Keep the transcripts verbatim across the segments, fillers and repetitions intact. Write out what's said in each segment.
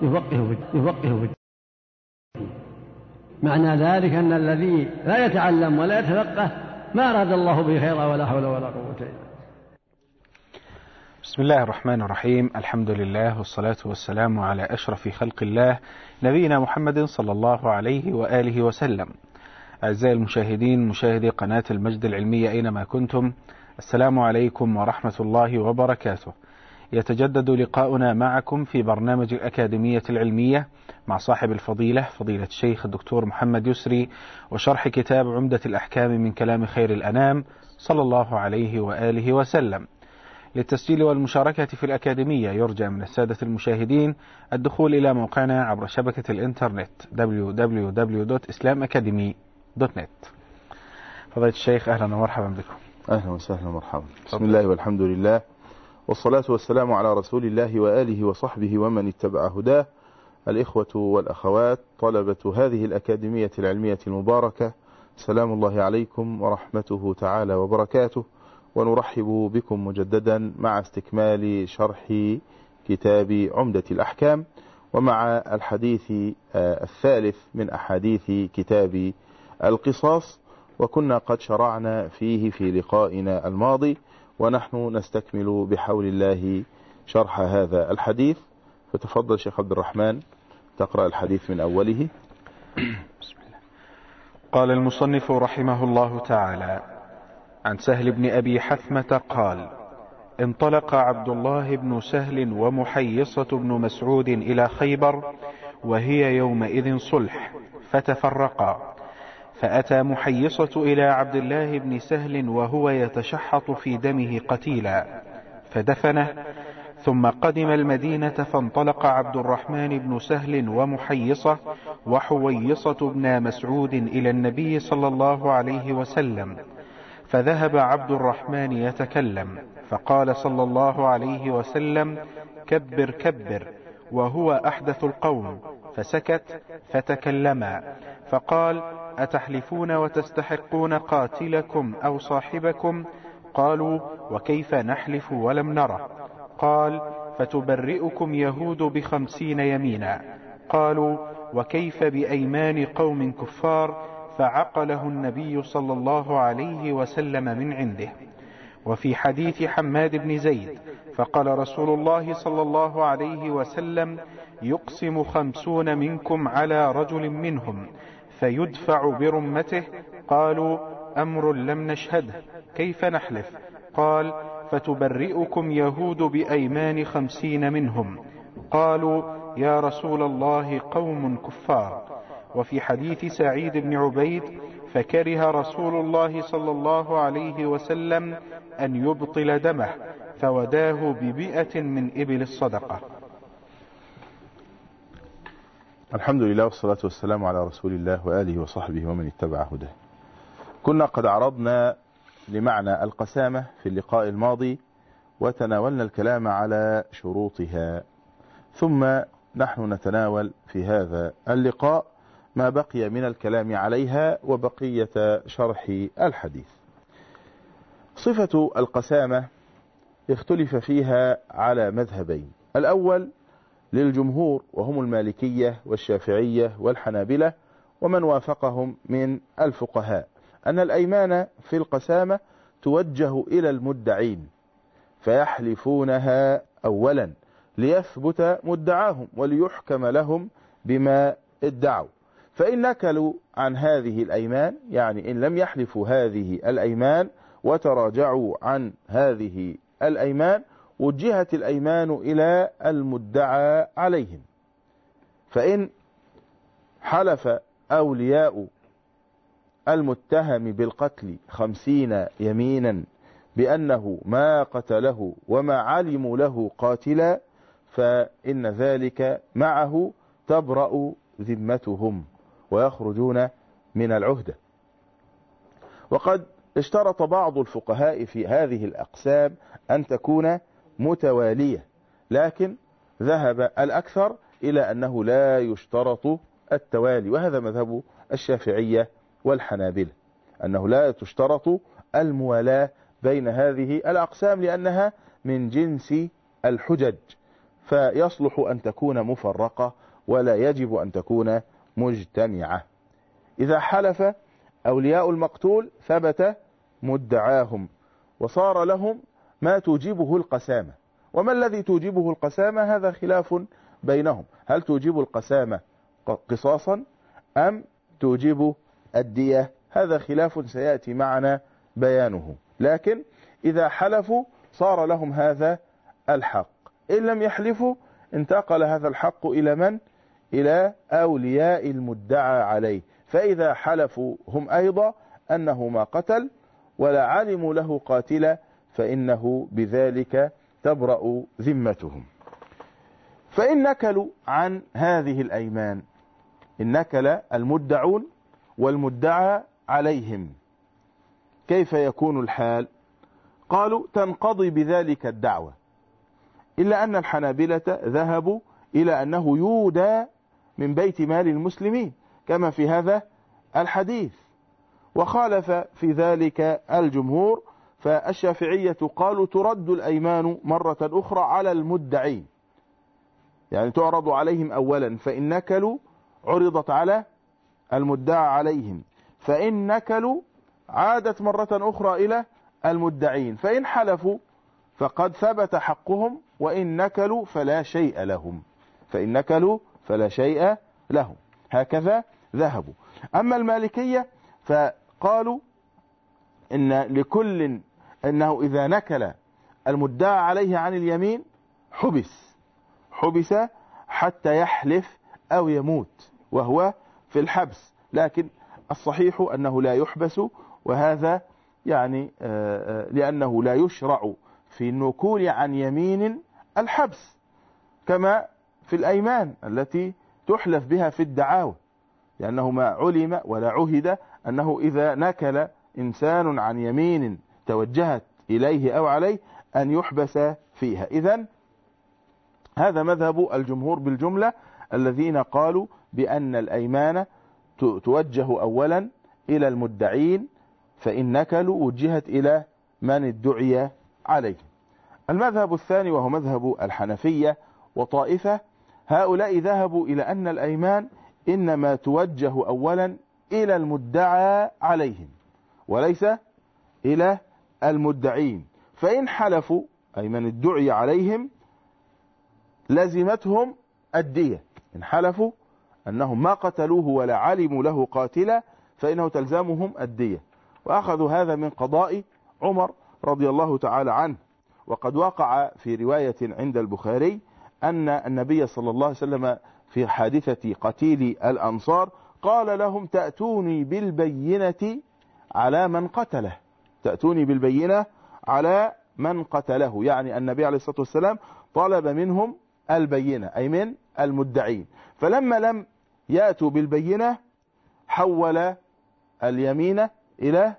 يفقهه يفقهه في الدين. معنى ذلك أن الذي لا يتعلم ولا يتفقه ما أراد الله به خيرا ولا حول ولا قوة إلا بالله. بسم الله الرحمن الرحيم. الحمد لله والصلاة والسلام على أشرف خلق الله نبينا محمد صلى الله عليه وآله وسلم. أعزائي المشاهدين مشاهدي قناة المجد العلمية أينما كنتم، السلام عليكم ورحمة الله وبركاته. يتجدد لقاؤنا معكم في برنامج الأكاديمية العلمية مع صاحب الفضيلة فضيلة الشيخ الدكتور محمد يسري، وشرح كتاب عمدة الأحكام من كلام خير الأنام صلى الله عليه وآله وسلم. للتسجيل والمشاركة في الأكاديمية يرجى من السادة المشاهدين الدخول إلى موقعنا عبر شبكة الإنترنت دبليو دبليو دبليو دوت إسلام أكاديمي دوت نت. فضيلة الشيخ أهلا ومرحبا بكم. أهلا وسهلا ومرحبا. بسم الله والحمد لله والصلاة والسلام على رسول الله وآله وصحبه ومن اتبع هداه. الإخوة والأخوات طلبة هذه الأكاديمية العلمية المباركة، سلام الله عليكم ورحمته تعالى وبركاته، ونرحب بكم مجددا مع استكمال شرح كتاب عمدة الأحكام ومع الحديث الثالث من أحاديث كتاب القصاص، وكنا قد شرعنا فيه في لقائنا الماضي، ونحن نستكمل بحول الله شرح هذا الحديث. فتفضل شيخ عبد الرحمن تقرأ الحديث من أوله. بسم الله. قال المصنف رحمه الله تعالى: عن سهل بن أبي حثمة قال: انطلق عبد الله بن سهل ومحيصة بن مسعود إلى خيبر وهي يومئذ صلح، فتفرقا، فأتى محيصة إلى عبد الله بن سهل وهو يتشحط في دمه قتيلا فدفنه، ثم قدم المدينة، فانطلق عبد الرحمن بن سهل ومحيصة وحويصة بن مسعود إلى النبي صلى الله عليه وسلم، فذهب عبد الرحمن يتكلم، فقال صلى الله عليه وسلم: كبر كبر، وهو أحدث القوم، فسكت، فتكلما، فقال: أتحلفون وتستحقون قاتلكم أو صاحبكم؟ قالوا: وكيف نحلف ولم نره؟ قال: فتبرئكم يهود بخمسين يمينا. قالوا: وكيف بأيمان قوم كفار؟ فعقله النبي صلى الله عليه وسلم من عنده. وفي حديث حماد بن زيد: فقال رسول الله صلى الله عليه وسلم: يقسم خمسون منكم على رجل منهم فيدفع برمته. قالوا: أمر لم نشهده، كيف نحلف؟ قال: فتبرئكم يهود بأيمان خمسين منهم. قالوا: يا رسول الله قوم كفار. وفي حديث سعيد بن عبيد: فكره رسول الله صلى الله عليه وسلم أن يبطل دمه، فوداه ببيئة من إبل الصدقة. الحمد لله والصلاة والسلام على رسول الله وآله وصحبه ومن اتبع هداه. كنا قد عرضنا لمعنى القسامة في اللقاء الماضي، وتناولنا الكلام على شروطها، ثم نحن نتناول في هذا اللقاء ما بقي من الكلام عليها وبقية شرح الحديث. صفة القسامة اختلف فيها على مذهبين: الأول للجمهور وهم المالكية والشافعية والحنابلة ومن وافقهم من الفقهاء، أن الأيمان في القسامة توجه إلى المدعين فيحلفونها أولا ليثبت مدعاهم وليحكم لهم بما ادعوا، فإن نكلوا عن هذه الأيمان، يعني إن لم يحلفوا هذه الأيمان وتراجعوا عن هذه الأيمان، وجهت الأيمان إلى المدعى عليهم. فإن حلف أولياء المتهم بالقتل خمسين يمينا بأنه ما قتله وما علموا له قاتلا، فإن ذلك معه تبرأ ذمتهم ويخرجون من العهدة. وقد اشترط بعض الفقهاء في هذه الأقسام أن تكون متوالية، لكن ذهب الأكثر إلى أنه لا يشترط التوالي، وهذا مذهب الشافعية والحنابلة، أنه لا تشترط الموالاة بين هذه الأقسام لأنها من جنس الحجج، فيصلح أن تكون مفرقة ولا يجب أن تكون مجتمعة. إذا حلف أولياء المقتول ثبت مدعاهم وصار لهم ما توجبه القسامة. وما الذي توجبه القسامة؟ هذا خلاف بينهم، هل توجب القسامة قصاصا أم توجب الدية؟ هذا خلاف سيأتي معنا بيانه. لكن إذا حلفوا صار لهم هذا الحق. إن لم يحلفوا انتقل هذا الحق إلى من؟ إلى أولياء المدعى عليه. فإذا حلفوا هم أيضا أنه ما قتل ولا علموا له قاتلا فإنه بذلك تبرأ ذمتهم. فإن نكلوا عن هذه الأيمان، إن نكل المدعون والمدعى عليهم، كيف يكون الحال؟ قالوا تنقضي بذلك الدعوة، إلا أن الحنابلة ذهبوا إلى أنه يودى من بيت مال المسلمين كما في هذا الحديث، وخالف في ذلك الجمهور. فالشافعية قالوا ترد الأيمان مرة أخرى على المدعين، يعني تعرض عليهم أولا، فإن نكلوا عرضت على المدعى عليهم، فإن نكلوا عادت مرة أخرى إلى المدعين، فإن حلفوا فقد ثبت حقهم، وإن نكلوا فلا شيء لهم، فإن نكلوا فلا شيء لهم. هكذا ذهبوا. أما المالكية فقالوا إن لكل أنه إذا نكل المدعى عليه عن اليمين حبس حبس حتى يحلف أو يموت وهو في الحبس، لكن الصحيح أنه لا يحبس، وهذا يعني لأنه لا يشرع في النكول عن يمين الحبس كما في الأيمان التي تحلف بها في الدعاوى، لأنه ما علم ولا عهد أنه إذا نكل إنسان عن يمين توجهت إليه أو عليه أن يحبس فيها. إذن هذا مذهب الجمهور بالجملة الذين قالوا بأن الأيمان توجه أولا إلى المدعين، فإن نكلوا وجهت إلى من ادعي عليه. المذهب الثاني وهو مذهب الحنفية وطائفة، هؤلاء ذهبوا إلى أن الأيمان إنما توجه أولا إلى المدعى عليهم وليس إلى المدعين، فإن حلفوا أي من ادعي عليهم لزمتهم الدية. إن حلفوا أنهم ما قتلوه ولا علموا له قاتلا فإنه تلزمهم الدية. وأخذوا هذا من قضاء عمر رضي الله تعالى عنه. وقد وقع في رواية عند البخاري أن النبي صلى الله عليه وسلم في حادثة قتيل الأنصار قال لهم تأتوني بالبينة على من قتله، تأتوني بالبينة على من قتله، يعني النبي عليه الصلاة والسلام طلب منهم البينة أي من المدعين، فلما لم يأتوا بالبينة حول اليمين إلى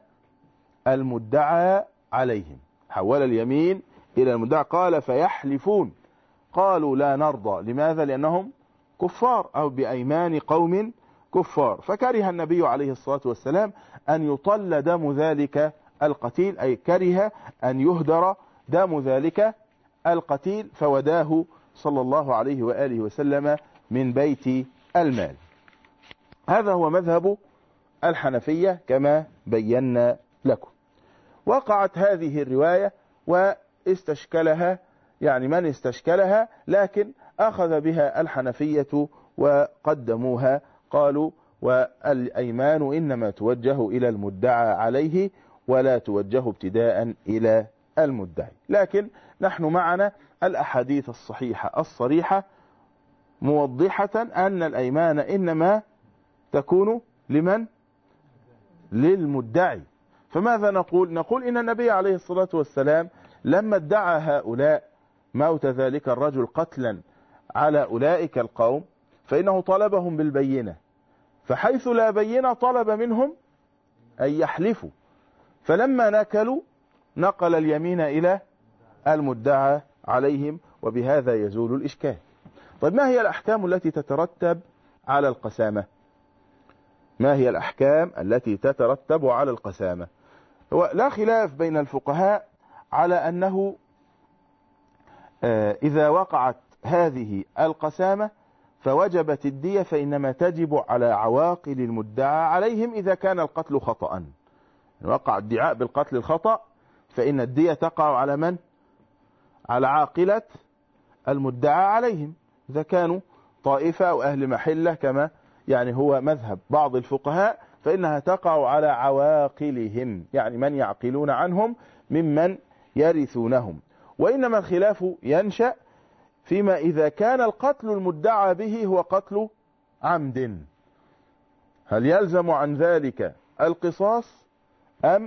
المدعى عليهم، حول اليمين إلى المدعى. قال فيحلفون، قالوا لا نرضى. لماذا؟ لأنهم كفار أو بأيمان قوم كفار. فكره النبي عليه الصلاة والسلام أن يطل دم ذلك القتيل، أي كره أن يهدر دم ذلك القتيل، فوداه صلى الله عليه وآله وسلم من بيت المال. هذا هو مذهب الحنفية كما بينا لكم. وقعت هذه الرواية واستشكلها يعني من استشكلها، لكن أخذ بها الحنفية وقدموها، قالوا والأيمان إنما توجه إلى المدعى عليه ولا توجه ابتداء إلى المدعي. لكن نحن معنا الأحاديث الصحيحة الصريحة موضحة أن الأيمان إنما تكون لمن؟ للمدعي. فماذا نقول؟ نقول إن النبي عليه الصلاة والسلام لما ادعى هؤلاء موت ذلك الرجل قتلا على أولئك القوم فإنه طلبهم بالبينة، فحيث لا بينة طلب منهم أن يحلفوا، فلما نكلوا نقل اليمين إلى المدعى عليهم، وبهذا يزول الإشكال. طيب ما هي الأحكام التي تترتب على القسامة؟ ما هي الأحكام التي تترتب على القسامة؟ هو لا خلاف بين الفقهاء على أنه إذا وقعت هذه القسامة فوجبت الدية فإنما تجب على عواقل المدعى عليهم إذا كان القتل خطأ. وقع ادعاء بالقتل الخطأ فإن الدية تقع على من؟ على عاقلة المدعى عليهم إذا كانوا طائفة أو أهل محلة كما يعني هو مذهب بعض الفقهاء، فإنها تقع على عواقلهم، يعني من يعقلون عنهم ممن يرثونهم. وإنما الخلاف ينشأ فيما إذا كان القتل المدعى به هو قتل عمد، هل يلزم عن ذلك القصاص أم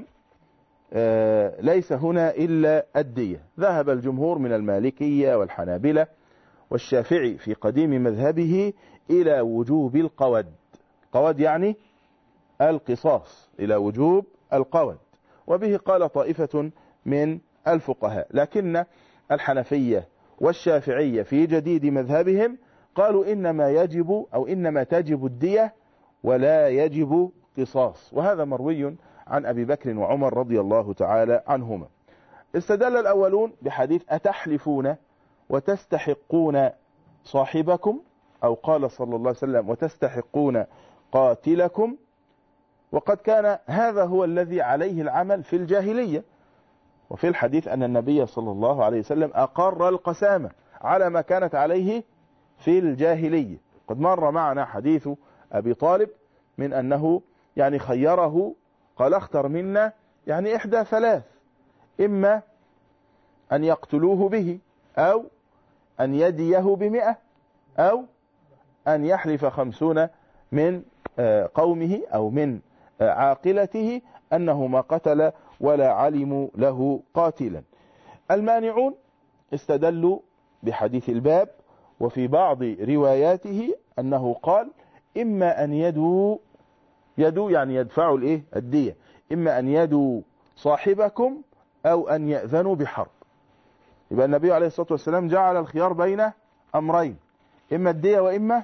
آه ليس هنا إلا الدية؟ ذهب الجمهور من المالكية والحنابلة والشافعي في قديم مذهبه إلى وجوب القود. قود يعني القصاص، إلى وجوب القود، وبه قال طائفة من الفقهاء. لكن الحنفية والشافعية في جديد مذهبهم قالوا إنما يجب أو إنما تجب الدية ولا يجب قصاص، وهذا مروي عن أبي بكر وعمر رضي الله تعالى عنهما. استدل الأولون بحديث أتحلفون وتستحقون صاحبكم، أو قال صلى الله عليه وسلم وتستحقون قاتلكم، وقد كان هذا هو الذي عليه العمل في الجاهلية. وفي الحديث أن النبي صلى الله عليه وسلم أقر القسامة على ما كانت عليه في الجاهلية. قد مر معنا حديث أبي طالب من أنه يعني خيره، قال اختر منا يعني إحدى ثلاث، إما أن يقتلوه به، أو أن يديه بمئة، أو أن يحلف خمسون من قومه أو من عاقلته أنه ما قتل ولا علموا له قاتلا. المانعون استدلوا بحديث الباب، وفي بعض رواياته أنه قال إما أن يدوا، يدوا يعني يدفعوا الإيه الدية، إما أن يدوا صاحبكم أو أن يأذنوا بحرب. يبقى النبي عليه الصلاة والسلام جعل الخيار بين أمرين، إما الدية وإما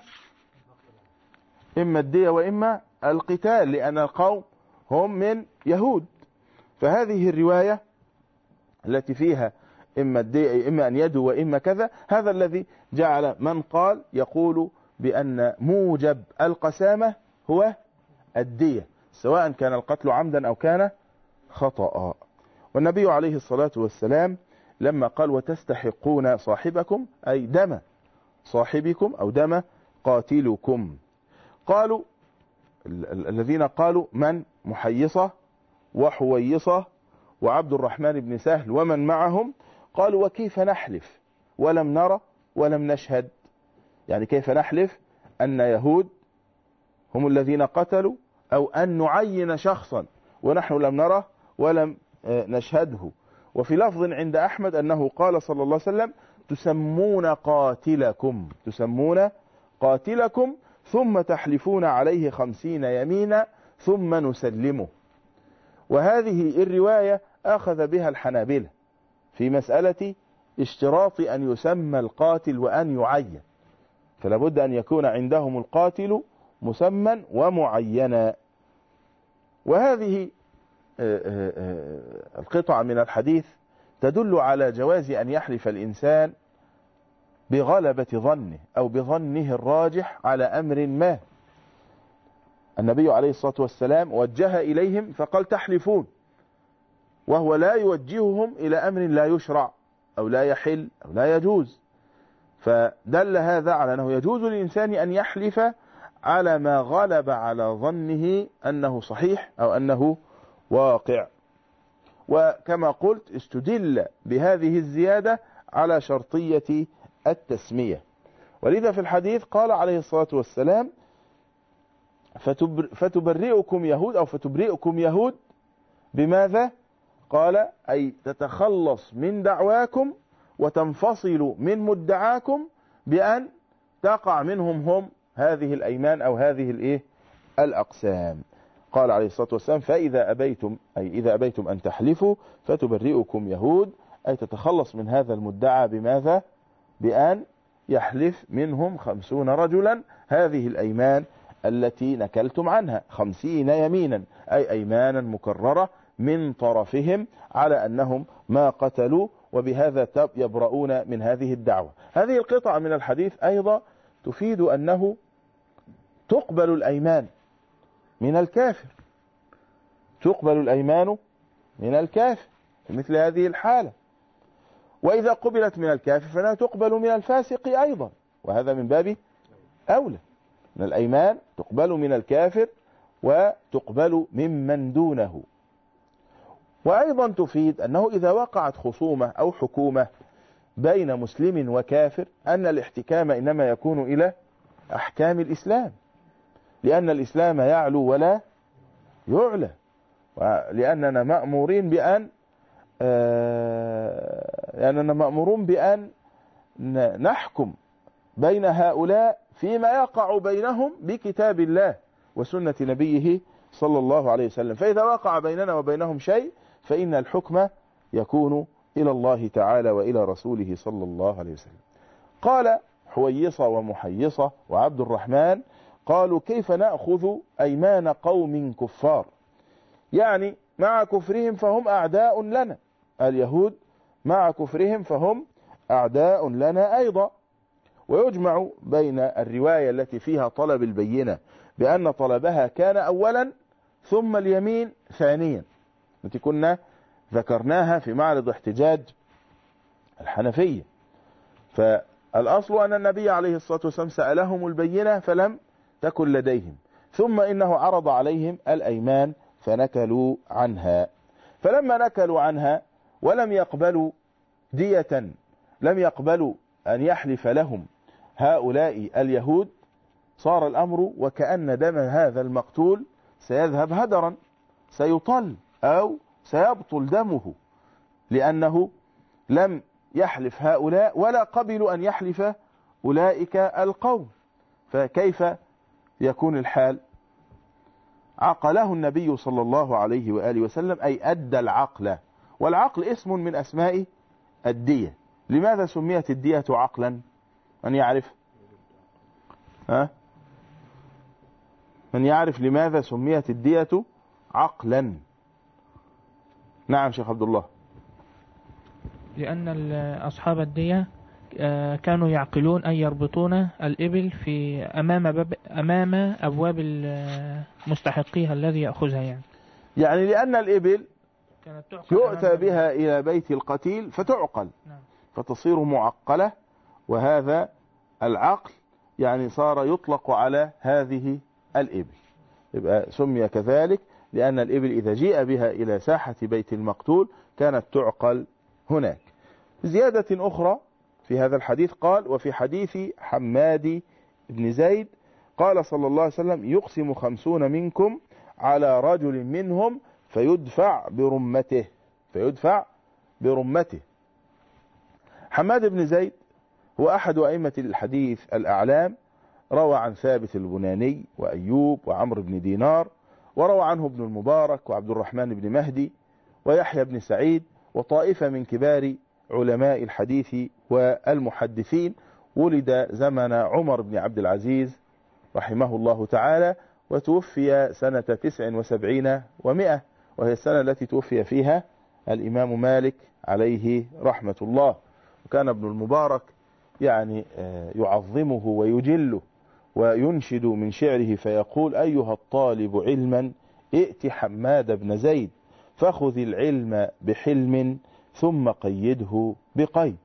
إما الدية وإما القتال، لأن القوم هم من يهود. فهذه الرواية التي فيها إما الدية إما أن يدوا وإما كذا، هذا الذي جعل من قال يقول بأن موجب القسامة هو الدية، سواء كان القتل عمدا أو كان خطأ. والنبي عليه الصلاة والسلام لما قال وتستحقون صاحبكم أي دم صاحبكم أو دم قاتلكم، قالوا الذين قالوا من محيصة وحويصة وعبد الرحمن بن سهل ومن معهم، قالوا وكيف نحلف ولم نرى ولم نشهد؟ يعني كيف نحلف أن يهود هم الذين قتلوا، أو أن نعين شخصا ونحن لم نره ولم نشهده؟ وفي لفظ عند أحمد أنه قال صلى الله عليه وسلم تسمون قاتلكم تسمون قاتلكم ثم تحلفون عليه خمسين يمينا ثم نسلمه. وهذه الرواية أخذ بها الحنابلة في مسألة اشتراط أن يسمى القاتل وأن يعين، فلا بد أن يكون عندهم القاتل مسمى ومعينا. وهذه القطعة من الحديث تدل على جواز أن يحلف الإنسان بغلبة ظنه أو بظنه الراجح على أمر ما. النبي عليه الصلاة والسلام وجه إليهم فقال تحلفون، وهو لا يوجههم إلى أمر لا يشرع أو لا يحل أو لا يجوز، فدل هذا على أنه يجوز للإنسان أن يحلف على ما غلب على ظنه أنه صحيح أو أنه واقع. وكما قلت استدل بهذه الزيادة على شرطية التسمية، ولذا في الحديث قال عليه الصلاة والسلام فتبرئكم يهود أو فتبرئكم يهود بماذا؟ قال أي تتخلص من دعواكم وتنفصل من مدعاكم بأن تقع منهم هم هذه الأيمان أو هذه الإيه الأقسام. قال عليه الصلاة والسلام فإذا أبيتم أي إذا أبيتم أن تحلفوا فتبرئكم يهود، أي تتخلص من هذا المدعى بماذا؟ بأن يحلف منهم خمسون رجلا هذه الأيمان التي نكلتم عنها، خمسين يمينا أي أيمانا مكررة من طرفهم على أنهم ما قتلوا وبهذا يبرؤون من هذه الدعوة. هذه القطعة من الحديث أيضا تفيد أنه تقبل الأيمان من الكافر، تقبل الأيمان من الكافر في مثل هذه الحالة، وإذا قبلت من الكافر فلا تقبل من الفاسق أيضا، وهذا من باب أولى. من الأيمان تقبل من الكافر وتقبل ممن دونه. وأيضا تفيد أنه إذا وقعت خصومة أو حكومة بين مسلم وكافر أن الاحتكام إنما يكون إلى أحكام الإسلام، لأن الإسلام يعلو ولا يعلى، لأننا مأمورين بأن لأننا مأمورون بأن نحكم بين هؤلاء فيما يقع بينهم بكتاب الله وسنة نبيه صلى الله عليه وسلم. فإذا وقع بيننا وبينهم شيء فإن الحكم يكون إلى الله تعالى وإلى رسوله صلى الله عليه وسلم. قال حويصة ومحيصة وعبد الرحمن قالوا كيف نأخذ أيمان قوم كفار؟ يعني مع كفرهم فهم أعداء لنا، اليهود مع كفرهم فهم أعداء لنا أيضا. ويجمع بين الرواية التي فيها طلب البينة بأن طلبها كان أولا ثم اليمين ثانيا، التي كنا ذكرناها في معرض احتجاج الحنفية. فالأصل أن النبي عليه الصلاة والسلام سألهم البينة فلم تكن لديهم، ثم إنه عرض عليهم الأيمان فنكلوا عنها. فلما نكلوا عنها ولم يقبلوا دية، لم يقبلوا أن يحلف لهم هؤلاء اليهود، صار الأمر وكأن دم هذا المقتول سيذهب هدرا، سيطل أو سيبطل دمه، لأنه لم يحلف هؤلاء ولا قبلوا أن يحلف أولئك القوم. فكيف يكون الحال؟ عقله النبي صلى الله عليه وآله وسلم، أي أدى العقل، والعقل اسم من أسماء الدية. لماذا سميت الدية عقلا؟ من يعرف؟ ها؟ من يعرف لماذا سميت الدية عقلا؟ نعم شيخ عبد الله. لأن أصحاب الدية كانوا يعقلون أن يربطون الإبل في أمام باب أمام أبواب المستحقيها الذي يأخذها، يعني يعني لأن الإبل يؤتى بها إلى بيت القتيل فتعقل، نعم. فتصير معقلة، وهذا العقل يعني صار يطلق على هذه الإبل، يبقى سمي كذلك لأن الإبل إذا جيء بها إلى ساحة بيت المقتول كانت تعقل هناك. زيادة أخرى في هذا الحديث قال: وفي حديث حماد بن زيد قال صلى الله عليه وسلم: يقسم خمسون منكم على رجل منهم فيدفع برمته، فيدفع برمته. حماد بن زيد هو أحد أئمة الحديث الأعلام، روى عن ثابت البناني وأيوب وعمر بن دينار، وروى عنه ابن المبارك وعبد الرحمن بن مهدي ويحيى بن سعيد وطائفة من كبار علماء الحديث والمحدثين. ولد زمن عمر بن عبد العزيز رحمه الله تعالى، وتوفي سنة تسع وسبعين ومئة، وهي السنة التي توفي فيها الإمام مالك عليه رحمة الله. وكان ابن المبارك يعني يعظمه ويجله وينشد من شعره فيقول: أيها الطالب علما ائت حماد بن زيد فخذ العلم بحلم ثم قيده بقيد.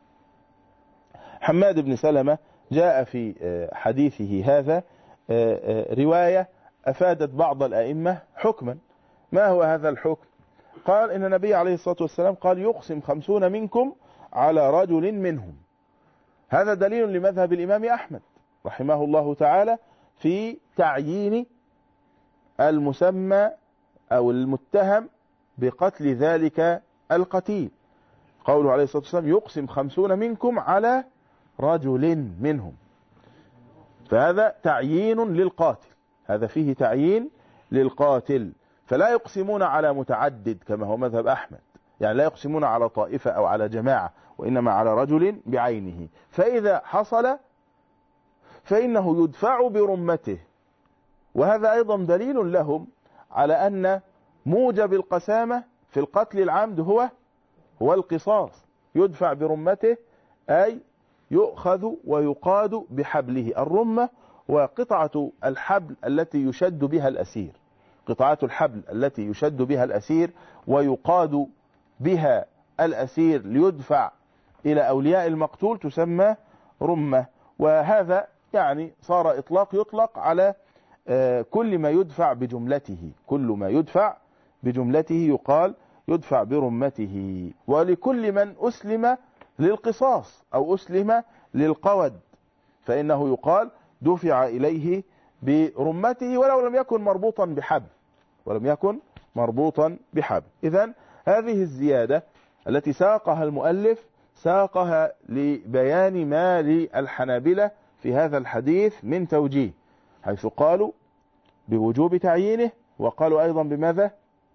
حماد بن سلمة جاء في حديثه هذا رواية أفادت بعض الأئمة حكما. ما هو هذا الحكم؟ قال إن النبي عليه الصلاة والسلام قال: يقسم خمسون منكم على رجل منهم. هذا دليل لمذهب الإمام أحمد رحمه الله تعالى في تعيين المسمى أو المتهم بقتل ذلك القتيل. قوله عليه الصلاة والسلام: يقسم خمسون منكم على رجل منهم، فهذا تعيين للقاتل، هذا فيه تعيين للقاتل. فلا يقسمون على متعدد كما هو مذهب أحمد، يعني لا يقسمون على طائفة أو على جماعة، وإنما على رجل بعينه. فإذا حصل فإنه يدفع برمته. وهذا أيضا دليل لهم على أن موجب القسامة في القتل العمد هو هو القصاص، يدفع برمته أي يؤخذ ويقاد بحبله. الرمة وقطعة الحبل التي يشد بها الأسير، قطعة الحبل التي يشد بها الأسير ويقاد بها الأسير ليدفع إلى أولياء المقتول تسمى رمة. وهذا يعني صار إطلاق يطلق على كل ما يدفع بجملته، كل ما يدفع بجملته يقال يدفع برمته. ولكل من أسلم للقصاص أو أسلم للقود فإنه يقال دفع إليه برمته ولو لم يكن مربوطا بحبل، ولم يكن مربوطا بحبل. إذن هذه الزيادة التي ساقها المؤلف ساقها لبيان ما للحنابلة في هذا الحديث من توجيه، حيث قالوا بوجوب تعيينه، وقالوا أيضا بماذا؟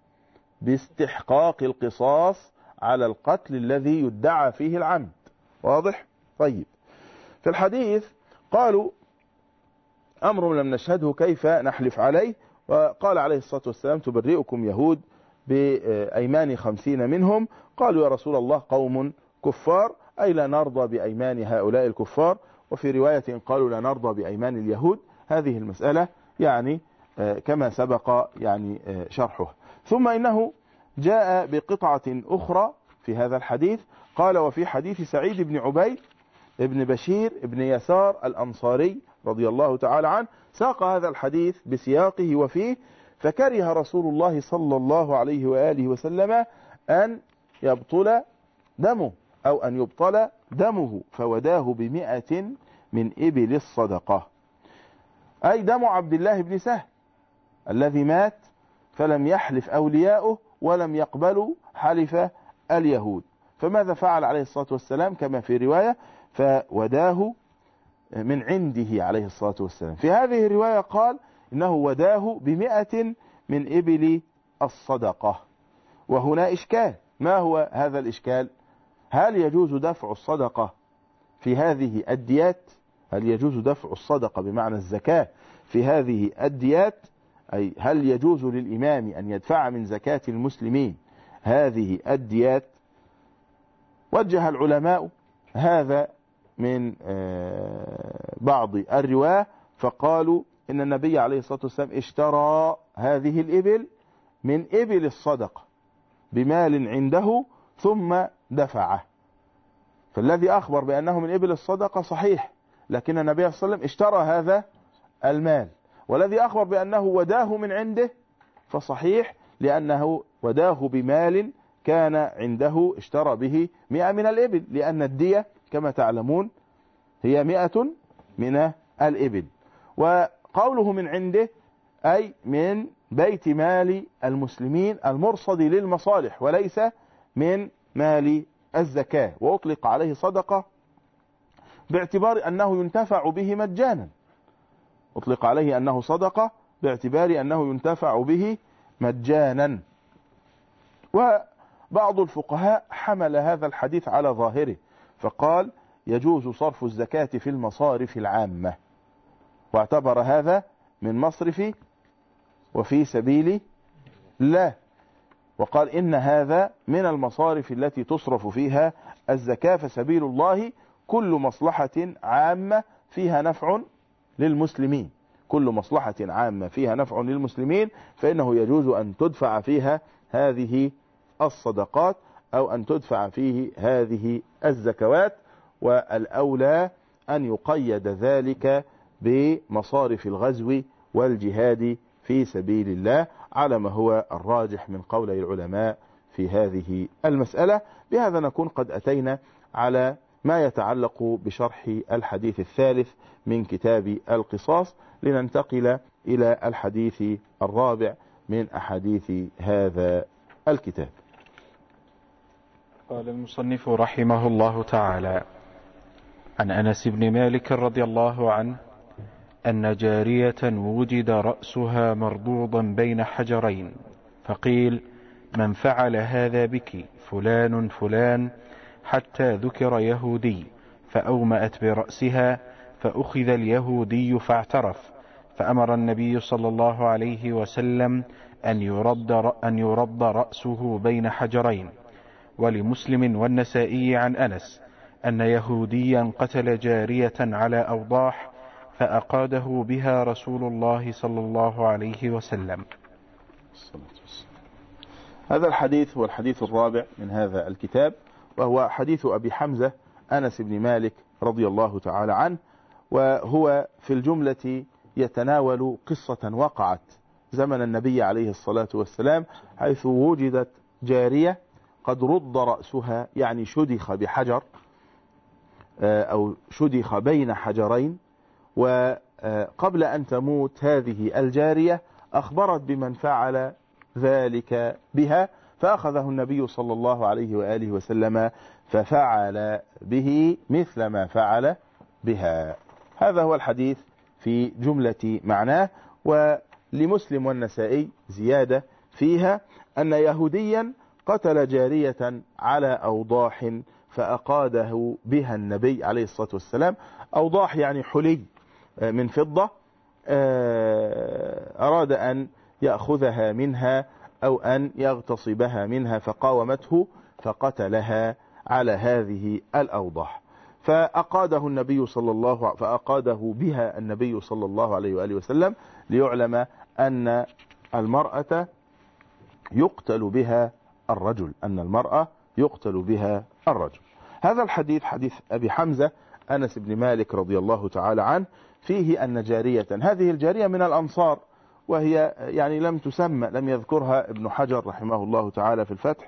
باستحقاق القصاص على القتل الذي يدعى فيه العمد. واضح؟ طيب، في الحديث قالوا أمر لم نشهده كيف نحلف عليه، وقال عليه الصلاة والسلام تبرئكم يهود بأيمان خمسين منهم. قالوا يا رسول الله قوم كفار، أي لا نرضى بأيمان هؤلاء الكفار. وفي رواية قالوا لا نرضى بأيمان اليهود. هذه المسألة يعني كما سبق يعني شرحه. ثم إنه جاء بقطعة أخرى في هذا الحديث، قال وفي حديث سعيد بن عبيد ابن بشير ابن يسار الأنصاري رضي الله تعالى عنه، ساق هذا الحديث بسياقه وفيه فكره رسول الله صلى الله عليه وآله وسلم أن يبطل دمه أو أن يبطل دمه فوداه بمئة من إبل الصدقة، أي دم عبد الله بن سهل الذي مات فلم يحلف أولياؤه ولم يقبلوا حلف اليهود. فماذا فعل عليه الصلاة والسلام؟ كما في رواية فوداه من عنده عليه الصلاة والسلام. في هذه الرواية قال إنه وداه بمئة من إبل الصدقة. وهنا إشكال، ما هو هذا الإشكال؟ هل يجوز دفع الصدقة في هذه الديات؟ هل يجوز دفع الصدقة بمعنى الزكاة في هذه الديات؟ أي هل يجوز للإمام أن يدفع من زكاة المسلمين هذه الديات؟ وجه العلماء هذا من بعض الرواة فقالوا إن النبي عليه الصلاة والسلام اشترى هذه الإبل من إبل الصدقة بمال عنده ثم دفعه. فالذي أخبر بأنه من إبل الصدقة صحيح، لكن النبي صلى الله عليه وسلم اشترى هذا المال. والذي أخبر بأنه وداه من عنده فصحيح، لأنه وداه بمال كان عنده اشترى به مئة من الإبل، لأن الدية كما تعلمون هي مئة من الإبل. وقوله من عنده أي من بيت مال المسلمين المرصد للمصالح وليس من مال الزكاة. وأطلق عليه صدقة باعتبار أنه ينتفع به مجانا، أطلق عليه أنه صدقة باعتبار أنه ينتفع به مجانا. وبعض الفقهاء حمل هذا الحديث على ظاهره فقال يجوز صرف الزكاة في المصارف العامة، واعتبر هذا من مصرف وفي سبيل الله، وقال إن هذا من المصارف التي تصرف فيها الزكاة، فسبيل الله كل مصلحة عامة فيها نفع للمسلمين، كل مصلحة عامة فيها نفع للمسلمين فإنه يجوز أن تدفع فيها هذه الصدقات أو أن تدفع فيه هذه الزكوات. والأولى أن يقيد ذلك بمصارف الغزو والجهاد في سبيل الله على ما هو الراجح من قولي العلماء في هذه المسألة. بهذا نكون قد أتينا على ما يتعلق بشرح الحديث الثالث من كتاب القصاص، لننتقل إلى الحديث الرابع من أحاديث هذا الكتاب. قال المصنف رحمه الله تعالى: عن أنس بن مالك رضي الله عنه أن جارية وجد رأسها مربوضا بين حجرين، فقيل: من فعل هذا بك؟ فلان فلان، حتى ذكر يهودي، فأومأت برأسها، فأخذ اليهودي فاعترف، فأمر النبي صلى الله عليه وسلم أن يرد, أن يرد رأسه بين حجرين. ولمسلم والنسائي عن أنس أن يهوديا قتل جارية على أوضاح فأقاده بها رسول الله صلى الله عليه وسلم. هذا الحديث هو الحديث الرابع من هذا الكتاب، وهو حديث أبي حمزة أنس بن مالك رضي الله تعالى عنه، وهو في الجملة يتناول قصة وقعت زمن النبي عليه الصلاة والسلام، حيث وجدت جارية قد رد رأسها، يعني شدخ بحجر أو شدخ بين حجرين، وقبل أن تموت هذه الجارية أخبرت بمن فعل ذلك بها، فأخذه النبي صلى الله عليه وآله وسلم ففعل به مثل ما فعل بها. هذا هو الحديث في جملة معناه. ولمسلم والنسائي زيادة فيها أن يهوديا قتل جارية على أوضاح فأقاده بها النبي عليه الصلاة والسلام. أوضاح يعني حلي من فضة، أراد أن يأخذها منها أو أن يغتصبها منها فقاومته فقتلها على هذه الأوضاح، فأقاده النبي صلى الله فأقاده بها النبي صلى الله عليه وآله وسلم ليعلم أن المرأة يقتل بها الرجل أن المرأة يقتل بها الرجل. هذا الحديث حديث أبي حمزة أنس بن مالك رضي الله تعالى عنه، فيه أن جارية، هذه الجارية من الأنصار، وهي يعني لم تسمى، لم يذكرها ابن حجر رحمه الله تعالى في الفتح،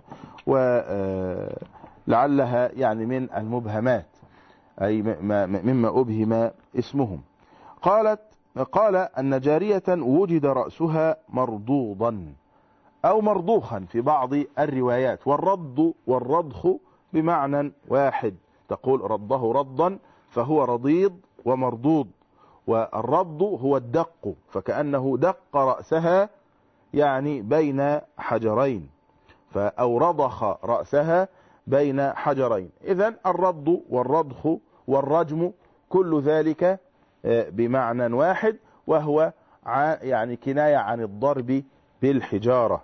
ولعلها يعني من المبهمات، أي مما أبهم اسمهم. قالت قال أن جارية وجد رأسها مرضوضا أو مرضوخا في بعض الروايات، والرض والرضخ بمعنى واحد، تقول رضه رضا فهو رضيض ومردود، والرض هو الدق، فكأنه دق رأسها يعني بين حجرين، أو رضخ رأسها بين حجرين. إذن الرض والرضخ والرجم كل ذلك بمعنى واحد، وهو يعني كناية عن الضرب بالحجارة.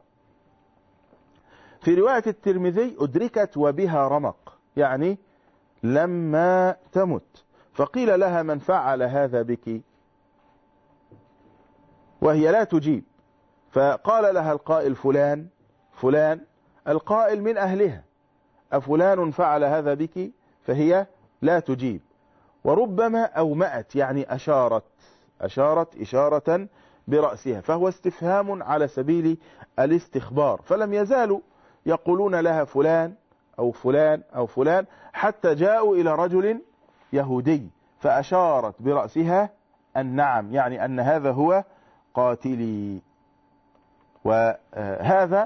في رواية الترمذي أدركت وبها رمق، يعني لما تمت، فقيل لها من فعل هذا بك، وهي لا تجيب، فقال لها القائل فلان فلان، القائل من أهلها، أفلان فعل هذا بك، فهي لا تجيب. وربما أومأت يعني أشارت أشارت إشارة برأسها، فهو استفهام على سبيل الاستخبار، فلم يزالوا يقولون لها فلان أو فلان أو فلان حتى جاءوا إلى رجل يهودي فأشارت برأسها النعم، يعني أن هذا هو قاتلي. وهذا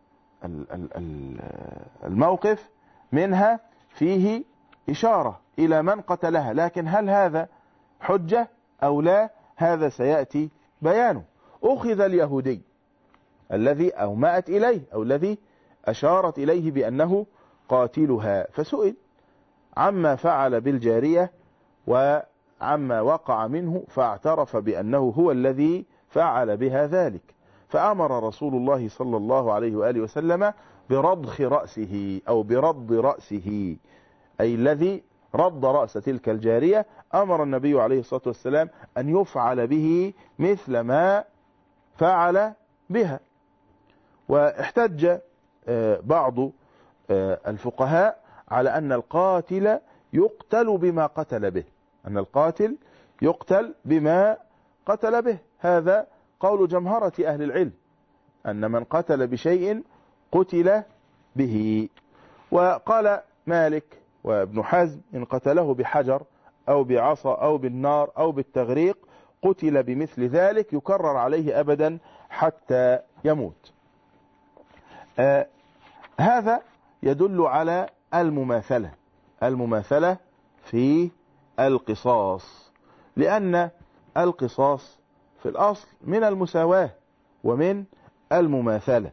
الموقف منها فيه إشارة إلى من قتلها، لكن هل هذا حجة أو لا، هذا سيأتي بيانه. أخذ اليهودي الذي أومأت إليه أو الذي أشارت إليه بأنه قاتلها، فسئل عما فعل بالجارية وعما وقع منه، فاعترف بأنه هو الذي فعل بها ذلك، فأمر رسول الله صلى الله عليه وآله وسلم برضخ رأسه أو برد رأسه، أي الذي رد رأس تلك الجارية، أمر النبي عليه الصلاة والسلام أن يفعل به مثل ما فعل بها. واحتج بعض الفقهاء على أن القاتل يقتل بما قتل به، أن القاتل يقتل بما قتل به، هذا قول جمهرة أهل العلم، أن من قتل بشيء قتل به. وقال مالك وابن حزم إن قتله بحجر أو بعصا أو بالنار أو بالتغريق قتل بمثل ذلك، يكرر عليه أبدا حتى يموت. آه هذا يدل على المماثلة المماثلة في القصاص، لأن القصاص في الأصل من المساواة ومن المماثلة.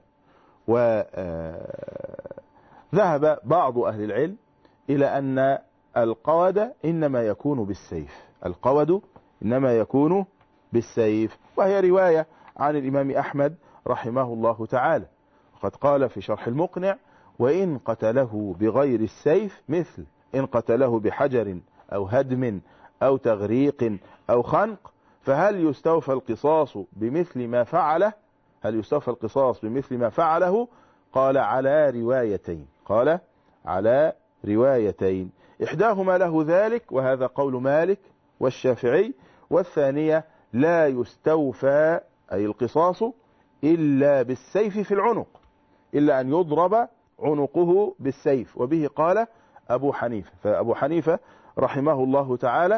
وذهب بعض أهل العلم إلى أن القود إنما يكون بالسيف، القود إنما يكون بالسيف، وهي رواية عن الإمام أحمد رحمه الله تعالى، وقد قال في شرح المقنع وإن قتله بغير السيف مثل إن قتله بحجر أو هدم أو تغريق أو خنق، فهل يستوفى القصاص بمثل ما فعله هل يستوفى القصاص بمثل ما فعله؟ قال على روايتين قال على روايتين إحداهما له ذلك، وهذا قول مالك والشافعي، والثانية لا يستوفى أي القصاص إلا بالسيف في العنق، إلا أن يضرب عنقه بالسيف، وبه قال أبو حنيفة. فأبو حنيفة رحمه الله تعالى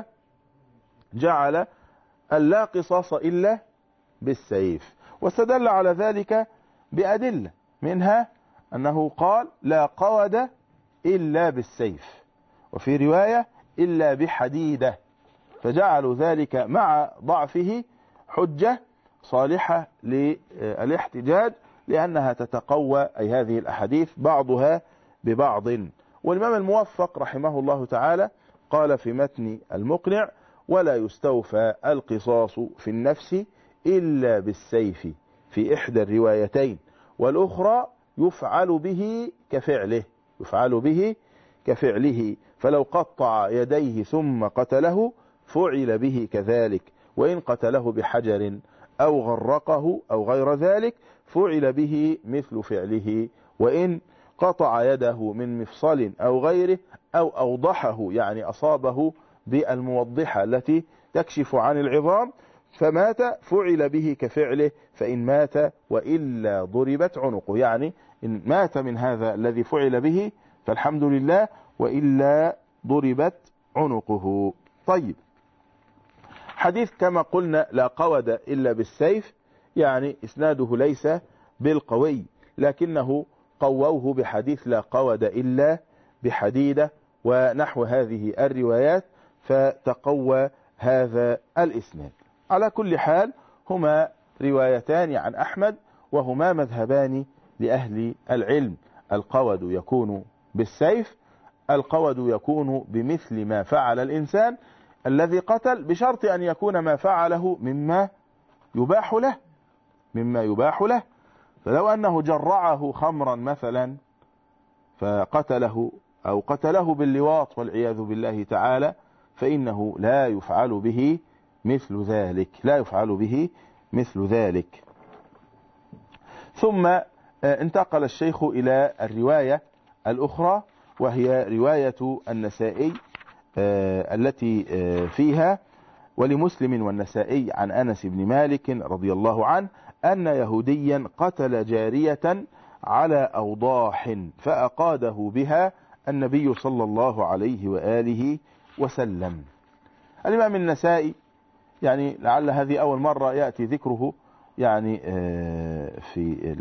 جعل ألا قصاص إلا بالسيف، واستدل على ذلك بأدلة، منها أنه قال لا قود إلا بالسيف، وفي رواية إلا بحديدة، فجعلوا ذلك مع ضعفه حجة صالحة للاحتجاج، لأنها تتقوى أي هذه الأحاديث بعضها ببعض. والإمام الموفق رحمه الله تعالى قال في متن المقنع ولا يستوفى القصاص في النفس إلا بالسيف في إحدى الروايتين، والأخرى يفعل به كفعله يفعل به كفعله فلو قطع يديه ثم قتله فعل به كذلك، وإن قتله بحجر أو غرقه أو غير ذلك فعل به مثل فعله، وإن قطع يده من مفصل أو غيره أو أوضحه يعني أصابه بالموضحة التي تكشف عن العظام فمات فعل به كفعله، فإن مات وإلا ضربت عنقه، يعني إن مات من هذا الذي فعل به فالحمد لله، وإلا ضربت عنقه. طيب، حديث كما قلنا لا قود إلا بالسيف، يعني إسناده ليس بالقوي، لكنه قووه بحديث لا قود إلا بحديدة ونحو هذه الروايات، فتقوى هذا الإسناد. على كل حال هما روايتان عن أحمد، وهما مذهبان لأهل العلم، القود يكون بالسيف، القود يكون بمثل ما فعل الإنسان الذي قتل، بشرط أن يكون ما فعله مما يباح له مما يباح له فلو أنه جرعه خمرا مثلا فقتله أو قتله باللواط والعياذ بالله تعالى، فإنه لا يفعل به مثل ذلك لا يفعل به مثل ذلك. ثم انتقل الشيخ إلى الرواية الأخرى، وهي رواية النسائي التي فيها ولمسلم والنسائي عن أنس بن مالك رضي الله عنه أن يهوديا قتل جارية على أوضاح فأقاده بها النبي صلى الله عليه وآله وسلم. الإمام النسائي يعني لعل هذه أول مرة يأتي ذكره يعني في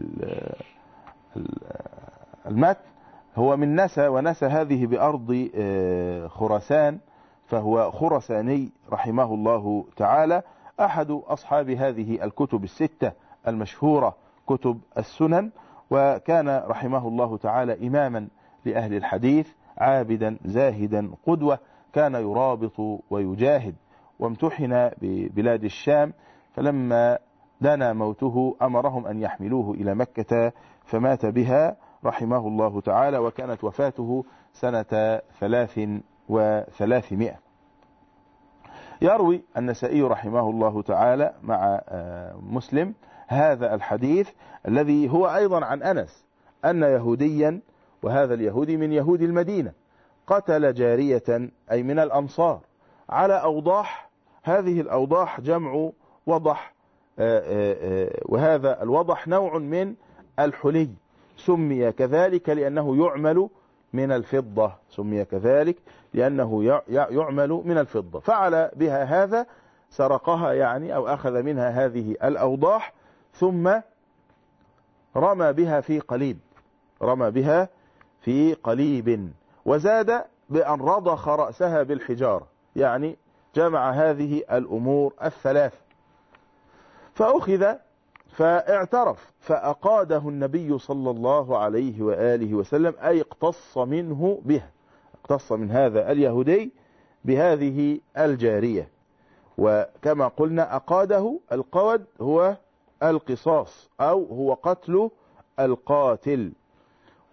المتن، هو من نسى، ونسى هذه بأرض خراسان، فهو خرساني رحمه الله تعالى، أحد أصحاب هذه الكتب الستة المشهورة كتب السنن، وكان رحمه الله تعالى إماما لأهل الحديث، عابدا زاهدا قدوة، كان يرابط ويجاهد، وامتحن ببلاد الشام، فلما دنا موته أمرهم أن يحملوه إلى مكة فمات بها رحمه الله تعالى، وكانت وفاته سنة ثلاث وثلاثمائة. يروي النسائي رحمه الله تعالى مع مسلم هذا الحديث الذي هو أيضا عن أنس أن يهوديا، وهذا اليهودي من يهود المدينة، قتل جارية أي من الأنصار على أوضاح، هذه الأوضاح جمع وضح، وهذا الوضح نوع من الحلي، سمي كذلك لأنه يعمل من الفضة سمي كذلك لأنه يعمل من الفضة. فعل بها هذا، سرقها يعني أو أخذ منها هذه الأوضاح، ثم رمى بها في قليب رمى بها في قليب وزاد بأن رضخ رأسها بالحجارة، يعني جمع هذه الأمور الثلاث، فأخذ فاعترف فأقاده النبي صلى الله عليه وآله وسلم، أي اقتص منه بها اقتص من هذا اليهودي بهذه الجارية. وكما قلنا أقاده، القود هو القصاص أو هو قتل القاتل،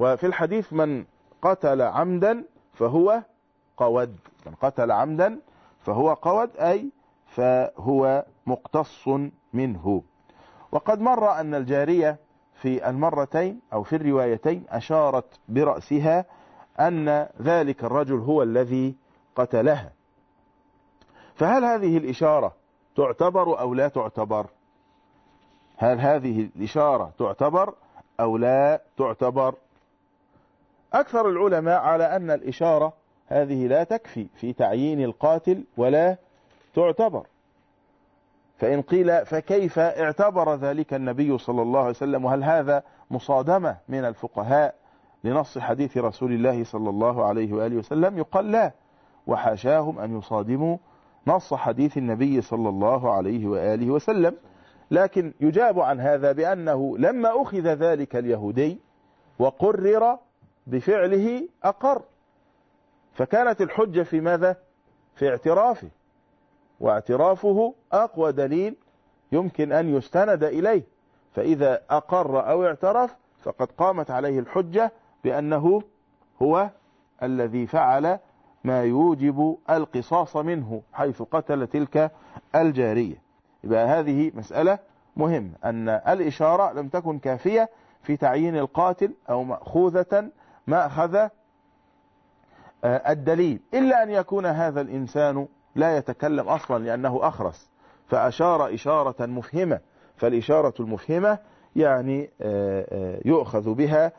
وفي الحديث من قتل عمدا فهو قود، من قتل عمدا فهو قود أي فهو مقتص منه. وقد مر أن الجارية في المرتين أو في الروايتين أشارت برأسها أن ذلك الرجل هو الذي قتلها. فهل هذه الإشارة تعتبر أو لا تعتبر؟ هل هذه الإشارة تعتبر أو لا تعتبر؟ أكثر العلماء على أن الإشارة هذه لا تكفي في تعيين القاتل ولا تعتبر. فإن قيل فكيف اعتبر ذلك النبي صلى الله عليه وسلم؟ وهل هذا مصادمة من الفقهاء لنص حديث رسول الله صلى الله عليه وآله وسلم؟ يقال لا، وحاشاهم أن يصادموا نص حديث النبي صلى الله عليه وآله وسلم. لكن يجاب عن هذا بأنه لما أخذ ذلك اليهودي وقرر بفعله أقر، فكانت الحجة في ماذا؟ في اعترافه، واعترافه أقوى دليل يمكن أن يستند إليه. فإذا أقر أو اعترف فقد قامت عليه الحجة بأنه هو الذي فعل ما يوجب القصاص منه حيث قتل تلك الجارية. يبقى هذه مسألة مهمة، أن الإشارة لم تكن كافية في تعيين القاتل أو مأخوذة مأخذ الدليل، إلا أن يكون هذا الإنسان لا يتكلم أصلا لأنه أخرس فأشار إشارة مفهمة. فالإشارة المفهمة يعني يؤخذ بها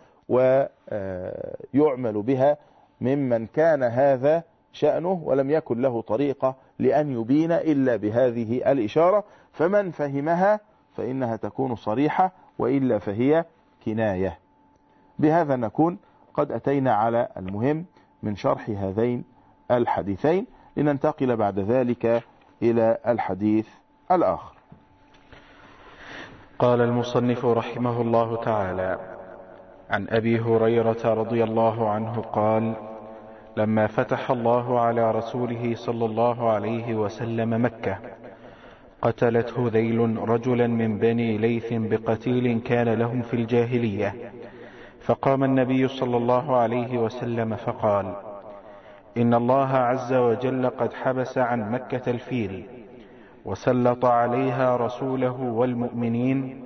ويعمل بها ممن كان هذا شأنه ولم يكن له طريقة لأن يبين إلا بهذه الإشارة. فمن فهمها فإنها تكون صريحة، وإلا فهي كناية. بهذا نكون قد أتينا على المهم من شرح هذين الحديثين، لننتقل بعد ذلك إلى الحديث الآخر. قال المصنف رحمه الله تعالى: عن أبي هريرة رضي الله عنه قال: لما فتح الله على رسوله صلى الله عليه وسلم مكة قتلت هذيل رجلا من بني ليث بقتيل كان لهم في الجاهلية، فقام النبي صلى الله عليه وسلم فقال: إن الله عز وجل قد حبس عن مكة الفيل وسلط عليها رسوله والمؤمنين،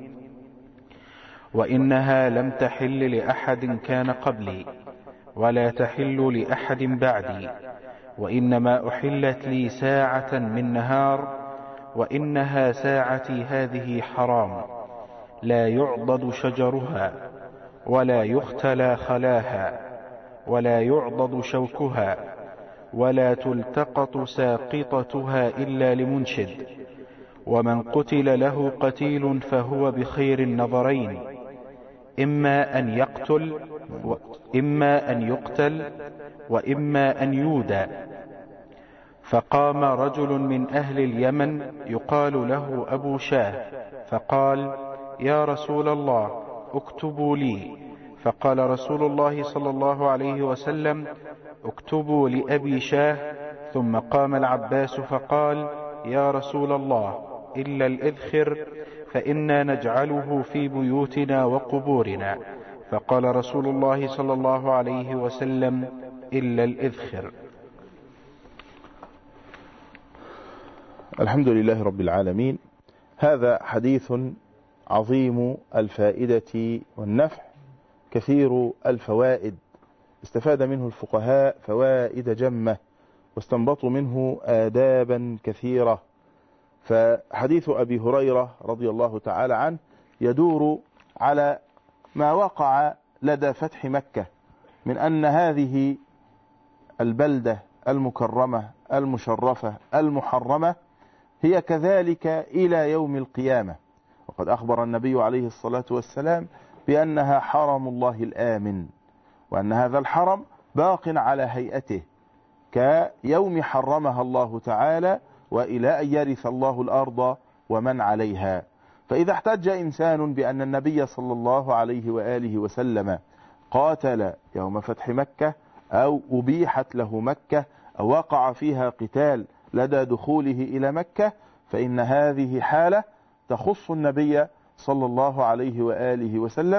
وإنها لم تحل لأحد كان قبلي ولا تحل لأحد بعدي، وإنما أحلت لي ساعة من نهار، وإنها ساعتي هذه حرام، لا يعضد شجرها ولا يختلى خلاها ولا يعضد شوكها ولا تلتقط ساقطتها إلا لمنشد، ومن قتل له قتيل فهو بخير النظرين، إما أن يقتل وإما أن يقتل وإما أن يودى. فقام رجل من أهل اليمن يقال له أبو شاه فقال: يا رسول الله اكتبوا لي. فقال رسول الله صلى الله عليه وسلم: اكتبوا لأبي شاه. ثم قام العباس فقال: يا رسول الله إلا الإذخر فإنا نجعله في بيوتنا وقبورنا. فقال رسول الله صلى الله عليه وسلم: إلا الإذخر. الحمد لله رب العالمين. هذا حديث عظيم الفائدة والنفع، كثير الفوائد، استفاد منه الفقهاء فوائد جمة، واستنبطوا منه آدابا كثيرة. فحديث أبي هريرة رضي الله تعالى عنه يدور على ما وقع لدى فتح مكة من أن هذه البلدة المكرمة المشرفة المحرمة هي كذلك إلى يوم القيامة. وقد أخبر النبي عليه الصلاة والسلام بأنها حرم الله الآمن، وأن هذا الحرم باق على هيئته كيوم حرمها الله تعالى، وإلى أن يرث الله الأرض ومن عليها. فإذا احتج إنسان بأن النبي صلى الله عليه وآله وسلم قاتل يوم فتح مكة أو أبيحت له مكة أو وقع فيها قتال لدى دخوله إلى مكة، فإن هذه حالة تخص النبي صلى الله عليه وآله وسلم،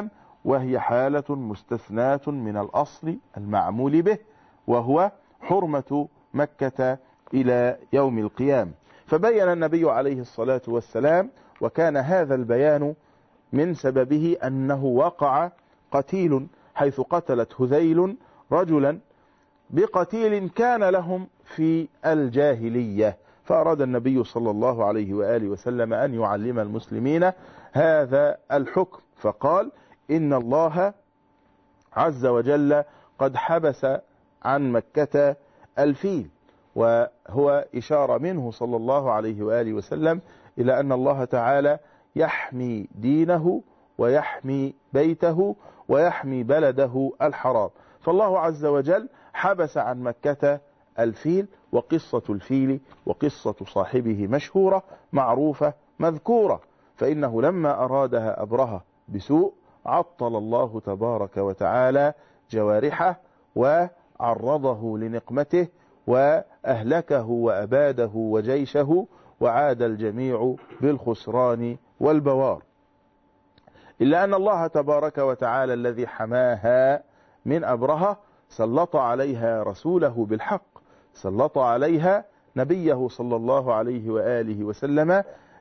وهي حالة مستثناة من الأصل المعمول به، وهو حرمة مكة إلى يوم القيامة. فبين النبي عليه الصلاة والسلام، وكان هذا البيان من سببه أنه وقع قتيل، حيث قتلت هذيل رجلا بقتيل كان لهم في الجاهلية، فأراد النبي صلى الله عليه وآله وسلم أن يعلم المسلمين هذا الحكم، فقال إن الله عز وجل قد حبس عن مكة الفيل، وهو إشارة منه صلى الله عليه وآله وسلم إلى أن الله تعالى يحمي دينه ويحمي بيته ويحمي بلده الحرام. فالله عز وجل حبس عن مكة الفيل، وقصة الفيل وقصة صاحبه مشهورة معروفة مذكورة، فإنه لما أرادها أبرهة بسوء عطل الله تبارك وتعالى جوارحه وعرضه لنقمته وأهلكه وأباده وجيشه، وعاد الجميع بالخسران والبوار، إلا أن الله تبارك وتعالى الذي حماها من أبرهة سلط عليها رسوله بالحق، سلط عليها نبيه صلى الله عليه وآله وسلم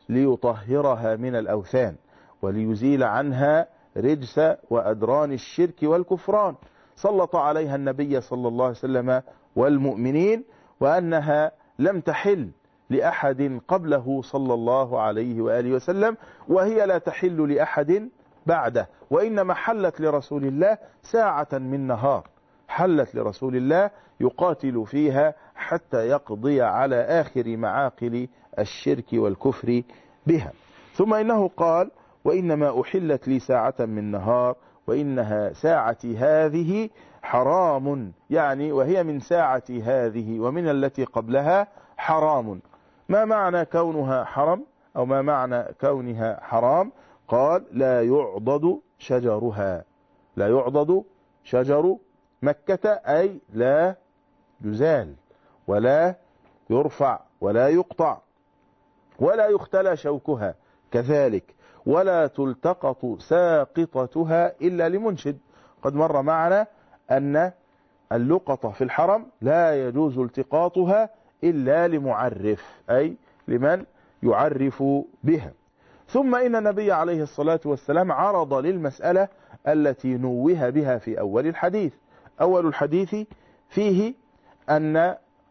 ليطهرها من الأوثان وليزيل عنها رجس وأدران الشرك والكفران. سلط عليها النبي صلى الله عليه وسلم والمؤمنين، وأنها لم تحل لأحد قبله صلى الله عليه وآله وسلم، وهي لا تحل لأحد بعده، وإنما حلت لرسول الله ساعة من نهار، حلت لرسول الله يقاتل فيها حتى يقضي على آخر معاقل الشرك والكفر بها. ثم إنه قال وإنما أحلت لي ساعة من نهار، وإنها ساعتي هذه حرام، يعني وهي من ساعتي هذه ومن التي قبلها حرام. ما معنى كونها حرم أو ما معنى كونها حرام؟ قال لا يعضد شجرها، لا يعضد شجر مكة، أي لا يزال ولا يرفع ولا يقطع ولا يختلى شوكها كذلك، ولا تلتقط ساقطتها إلا لمنشد. قد مر معنا أن اللقطة في الحرم لا يجوز التقاطها إلا لمعرف، أي لمن يعرف بها. ثم إن النبي عليه الصلاة والسلام عرض للمسألة التي نوه بها في أول الحديث. أول الحديث فيه أن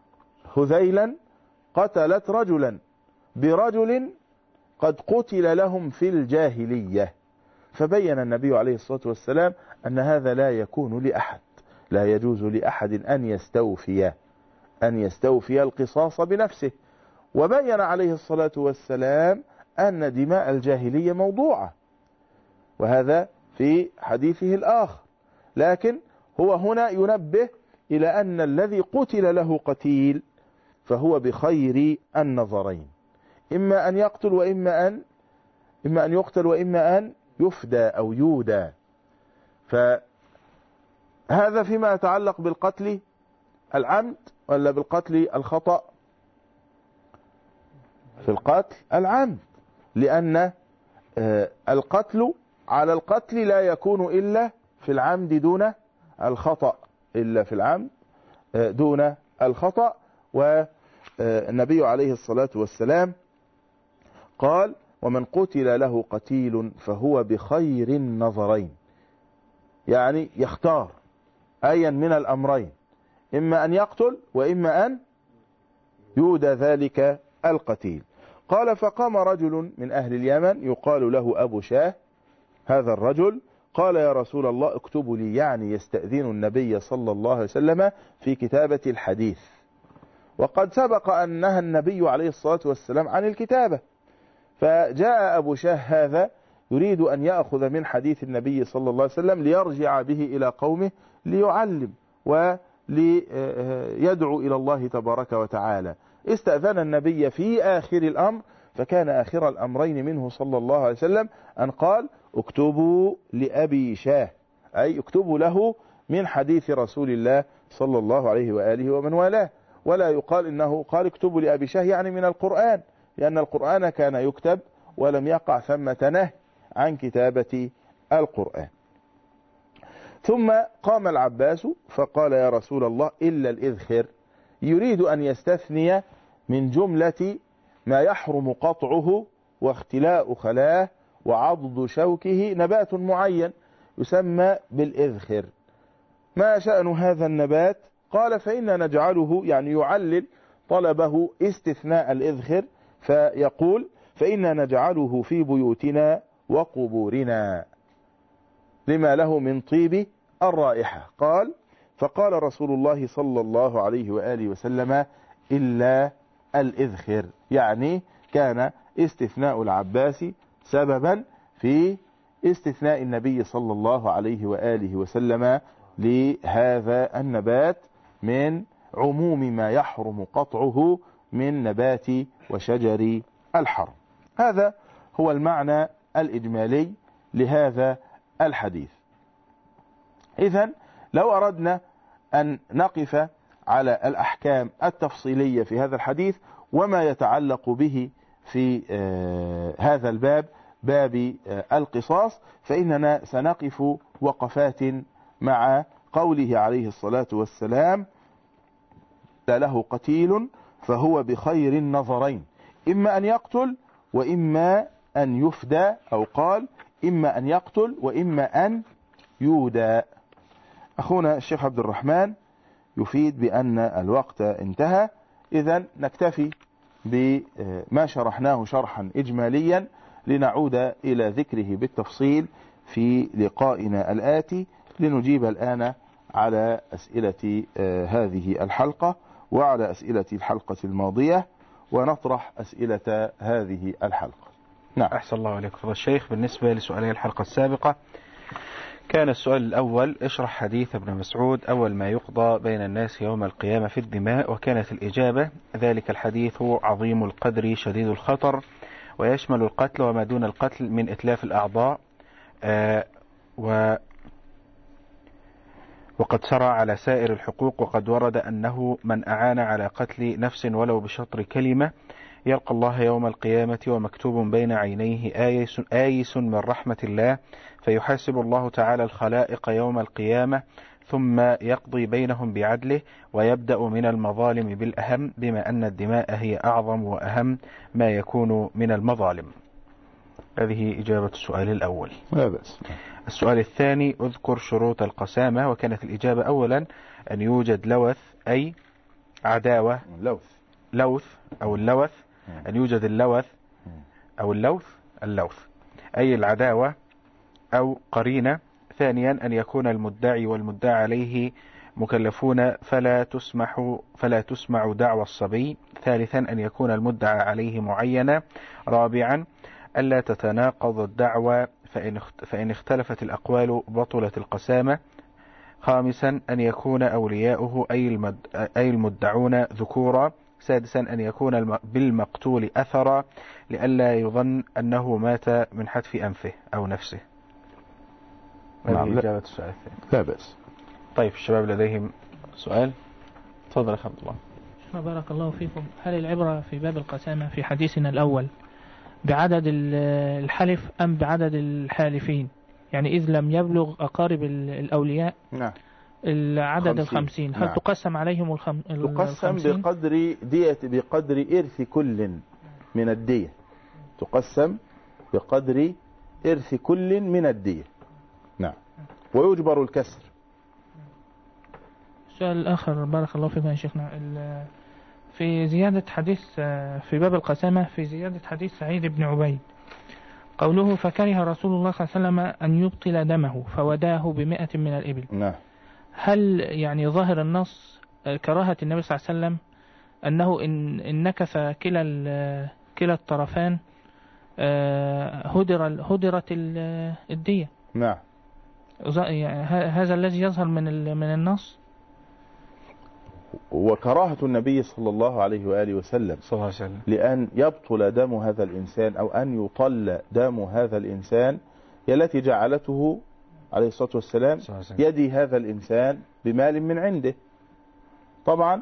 هذيلا قتلت رجلا برجل قد قتل لهم في الجاهلية، فبين النبي عليه الصلاة والسلام أن هذا لا يكون لأحد، لا يجوز لأحد أن يستوفي أن يستوفي القصاص بنفسه. وبين عليه الصلاة والسلام أن دماء الجاهلية موضوعة، وهذا في حديثه الآخر، لكن هو هنا ينبه إلى أن الذي قتل له قتيل فهو بخير النظرين، إما أن يقتل وإما أن إما أن يقتل وإما أن يفدى أو يودى. فهذا فيما يتعلق بالقتل العمد ولا بالقتل الخطأ؟ في القتل العمد، لأن القتل على القتل لا يكون إلا في العمد دون الخطأ، إلا في العمد دون الخطأ. والنبي عليه الصلاة والسلام قال ومن قتل له قتيل فهو بخير النظرين، يعني يختار أيا من الأمرين، إما أن يقتل وإما أن يودى ذلك القتيل. قال فقام رجل من أهل اليمن يقال له أبو شاه، هذا الرجل قال يا رسول الله اكتبوا لي، يعني يستأذن النبي صلى الله عليه وسلم في كتابة الحديث، وقد سبق أن نهى النبي عليه الصلاة والسلام عن الكتابة. فجاء أبو شاه هذا يريد أن يأخذ من حديث النبي صلى الله عليه وسلم ليرجع به إلى قومه ليعلم وليدعو إلى الله تبارك وتعالى. استأذن النبي في آخر الأمر، فكان آخر الأمرين منه صلى الله عليه وسلم أن قال اكتبوا لأبي شاه، أي اكتبوا له من حديث رسول الله صلى الله عليه وآله ومن والاه. ولا يقال إنه قال اكتبوا لأبي شاه يعني من القرآن، لأن القرآن كان يكتب ولم يقع ثمة نهي عن كتابة القرآن. ثم قام العباس فقال يا رسول الله إلا الإذخر، يريد أن يستثني من جملة ما يحرم قطعه واختلاء خلاه وعضد شوكه نبات معين يسمى بالإذخر. ما شأن هذا النبات؟ قال فإن نجعله، يعني يعلل طلبه استثناء الإذخر، فيقول فإن نجعله في بيوتنا وقبورنا لما له من طيب الرائحة. قال فقال رسول الله صلى الله عليه وآله وسلم إلا الإذخر، يعني كان استثناء العباس سببا في استثناء النبي صلى الله عليه وآله وسلم لهذا النبات من عموم ما يحرم قطعه من نبات وشجر الحرم. هذا هو المعنى الإجمالي لهذا الحديث. إذن لو أردنا أن نقف على الأحكام التفصيلية في هذا الحديث وما يتعلق به في هذا الباب، باب القصاص، فإننا سنقف وقفات مع قوله عليه الصلاة والسلام له قتيل فهو بخير النظرين، إما أن يقتل وإما أن يفدى، أو قال إما أن يقتل وإما أن يودى. أخونا الشيخ عبد الرحمن يفيد بأن الوقت انتهى، إذن نكتفي بما شرحناه شرحا إجماليا لنعود إلى ذكره بالتفصيل في لقائنا الآتي، لنجيب الآن على أسئلة هذه الحلقة وعلى أسئلة الحلقة الماضية ونطرح أسئلة هذه الحلقة. نعم. أحسن الله عليك فضل الشيخ. بالنسبة لسؤالي الحلقة السابقة كان السؤال الأول اشرح حديث ابن مسعود أول ما يقضى بين الناس يوم القيامة في الدماء، وكانت الإجابة ذلك الحديث عظيم القدر شديد الخطر ويشمل القتل وما دون القتل من إتلاف الأعضاء، آه و وقد سرى على سائر الحقوق، وقد ورد أنه من أعان على قتل نفس ولو بشطر كلمة يلقى الله يوم القيامة ومكتوب بين عينيه آيس, آيس من رحمة الله، فيحاسب الله تعالى الخلائق يوم القيامة ثم يقضي بينهم بعدله ويبدأ من المظالم بالأهم، بما أن الدماء هي أعظم وأهم ما يكون من المظالم. هذه إجابة السؤال الأول. لا بأس. السؤال الثاني اذكر شروط القسامة، وكانت الإجابة أولا أن يوجد لوث أي عداوة، لوث لوث أو اللوث، أن يوجد اللوث أو اللوث اللوث أي العداوة أو قرينة. ثانيا أن يكون المدعي والمدعى عليه مكلفون فلا تسمح فلا تسمع دعوى الصبي. ثالثا أن يكون المدعى عليه معينا. رابعا ألا تتناقض الدعوى فإن فإن اختلفت الأقوال بطلت القسامة. خامسا أن يكون أولياؤه أي المدعون ذكورا. سادسا أن يكون بالمقتول أثرا لئلا يظن أنه مات من حتف أنفه أو نفسه. نعم. إجابة السؤال الثاني. لا بأس. طيب الشباب لديهم سؤال؟ تفضل يا عبد الله. بارك الله فيكم. هل العبرة في باب القسامة في حديثنا الأول بعدد الحلف أم بعدد الحالفين؟ يعني إذ لم يبلغ أقارب الأولياء نعم العدد الخمسين، هل نعم. تقسم عليهم الخم... تقسم الخمسين؟ بقدر دية بقدر إرث كل من الدية، تقسم بقدر إرث كل من الدية. نعم. ويجبر الكسر. السؤال الآخر بارك الله فيكم يا شيخنا، في زيادة حديث في باب القسامة، في زيادة حديث سعيد بن عبيد قوله فكره رسول الله صلى الله عليه وسلم أن يبطل دمه فوداه بمئة من الإبل. نعم. هل يعني ظاهر النص كراهة النبي صلى الله عليه وسلم أنه إن, إن نكث كلا كلا الطرفان هدر هدرت الدية؟ نعم. هذا الذي يظهر من من النص. وكراهة النبي صلى الله عليه وآله وسلم صلى الله عليه وسلم لأن يبطل دم هذا الإنسان أو أن يطل دم هذا الإنسان هي التي جعلته عليه الصلاة والسلام يدي هذا الإنسان بمال من عنده. طبعا